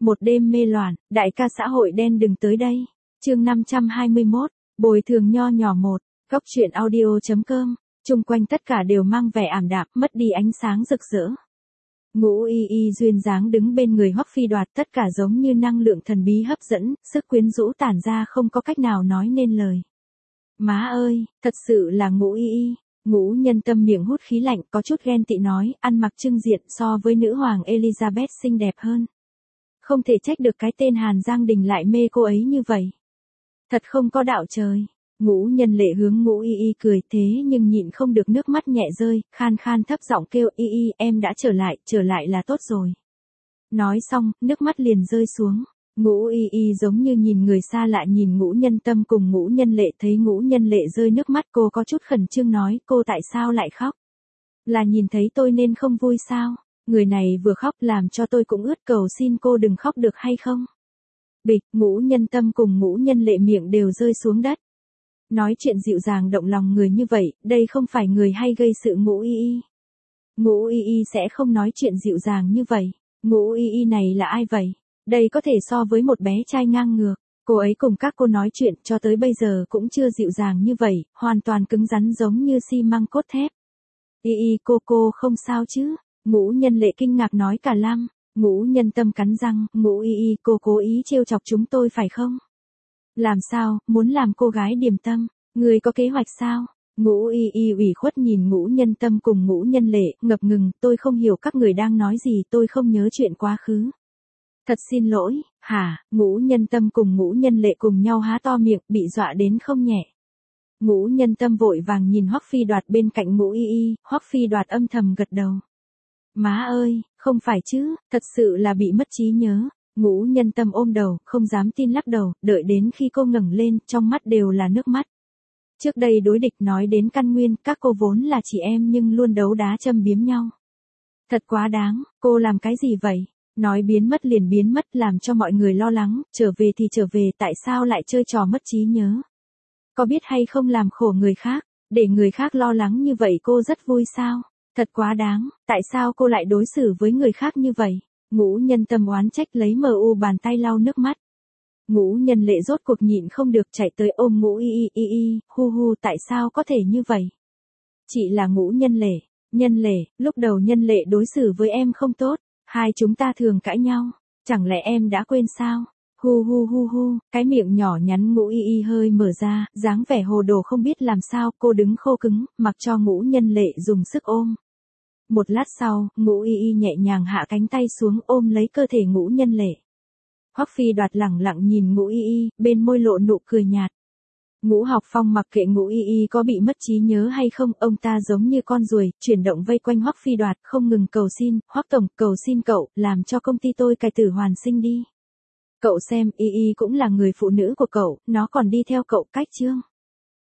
Một đêm mê loạn, đại ca xã hội đen đừng tới đây. Chương 521, bồi thường nho nhỏ một. Góc truyện audio.com. Chung quanh tất cả đều mang vẻ ảm đạm, mất đi ánh sáng rực rỡ. Ngũ Y Y duyên dáng đứng bên người Hoắc Phi Đoạt, tất cả giống như năng lượng thần bí hấp dẫn, sức quyến rũ tản ra không có cách nào nói nên lời. Má ơi, thật sự là Ngũ Y Y. Ngũ Nhân Tâm miệng hút khí lạnh, có chút ghen tị nói, ăn mặc trưng diện so với nữ hoàng Elizabeth xinh đẹp hơn. Không thể trách được cái tên Hàn Giang Đình lại mê cô ấy như vậy. Thật không có đạo trời. Ngũ Nhân Lệ hướng Ngũ Y Y cười, thế nhưng nhịn không được nước mắt nhẹ rơi, khan khan thấp giọng kêu, Y Y em đã trở lại là tốt rồi. Nói xong, nước mắt liền rơi xuống. Ngũ Y Y giống như nhìn người xa lạ nhìn Ngũ Nhân Tâm cùng Ngũ Nhân Lệ, thấy Ngũ Nhân Lệ rơi nước mắt, cô có chút khẩn trương nói, cô tại sao lại khóc? Là nhìn thấy tôi nên không vui sao? Người này vừa khóc làm cho tôi cũng ướt, cầu xin cô đừng khóc được hay không? Bịch, Ngũ Nhân Tâm cùng Ngũ Nhân Lệ miệng đều rơi xuống đất. Nói chuyện dịu dàng động lòng người như vậy, đây không phải người hay gây sự Ngũ Y Y. Ngũ Y Y sẽ không nói chuyện dịu dàng như vậy. Ngũ Y Y này là ai vậy? Đây có thể so với một bé trai ngang ngược. Cô ấy cùng các cô nói chuyện cho tới bây giờ cũng chưa dịu dàng như vậy, hoàn toàn cứng rắn giống như xi măng cốt thép. Y Y cô không sao chứ? Ngũ Nhân Lệ kinh ngạc nói cả lăm. Ngũ Nhân Tâm cắn răng, Ngũ Y Y cô cố ý trêu chọc chúng tôi phải không? Làm sao, muốn làm cô gái điềm tâm, người có kế hoạch sao? Ngũ Y Y ủy khuất nhìn Ngũ Nhân Tâm cùng Ngũ Nhân Lệ, ngập ngừng, tôi không hiểu các người đang nói gì, tôi không nhớ chuyện quá khứ. Thật xin lỗi, hả? Ngũ Nhân Tâm cùng Ngũ Nhân Lệ cùng nhau há to miệng, bị dọa đến không nhẹ. Ngũ Nhân Tâm vội vàng nhìn Hoắc Phi Đoạt bên cạnh Ngũ Y Y, Hoắc Phi Đoạt âm thầm gật đầu. Má ơi, không phải chứ, thật sự là bị mất trí nhớ. Ngũ Nhân Tâm ôm đầu, không dám tin lắc đầu, đợi đến khi cô ngẩng lên, trong mắt đều là nước mắt. Trước đây đối địch nói đến căn nguyên, các cô vốn là chị em nhưng luôn đấu đá châm biếm nhau. Thật quá đáng, cô làm cái gì vậy? Nói biến mất liền biến mất làm cho mọi người lo lắng, trở về thì trở về, tại sao lại chơi trò mất trí nhớ? Có biết hay không làm khổ người khác, để người khác lo lắng như vậy cô rất vui sao? Thật quá đáng, tại sao cô lại đối xử với người khác như vậy? Ngũ Nhân Tâm oán trách lấy bàn tay lau nước mắt. Ngũ Nhân Lệ rốt cuộc nhịn không được chạy tới ôm Ngũ Y Y, hu tại sao có thể như vậy? Chị là Ngũ Nhân Lệ, lúc đầu Nhân Lệ đối xử với em không tốt, hai chúng ta thường cãi nhau, chẳng lẽ em đã quên sao? Hu, cái miệng nhỏ nhắn Ngũ Y Y hơi mở ra, dáng vẻ hồ đồ không biết làm sao, cô đứng khô cứng, mặc cho Ngũ Nhân Lệ dùng sức ôm. Một lát sau, Ngũ Y Y nhẹ nhàng hạ cánh tay xuống ôm lấy cơ thể Ngũ Nhân Lệ. Hoắc Phi Đoạt lẳng lặng nhìn Ngũ Y Y, bên môi lộ nụ cười nhạt. Ngũ Học Phong mặc kệ Ngũ Y Y có bị mất trí nhớ hay không, ông ta giống như con ruồi, chuyển động vây quanh Hoắc Phi Đoạt, không ngừng cầu xin, Hoắc tổng, cầu xin cậu, làm cho công ty tôi cải tử hoàn sinh đi. Cậu xem, Y Y cũng là người phụ nữ của cậu, nó còn đi theo cậu cách chương.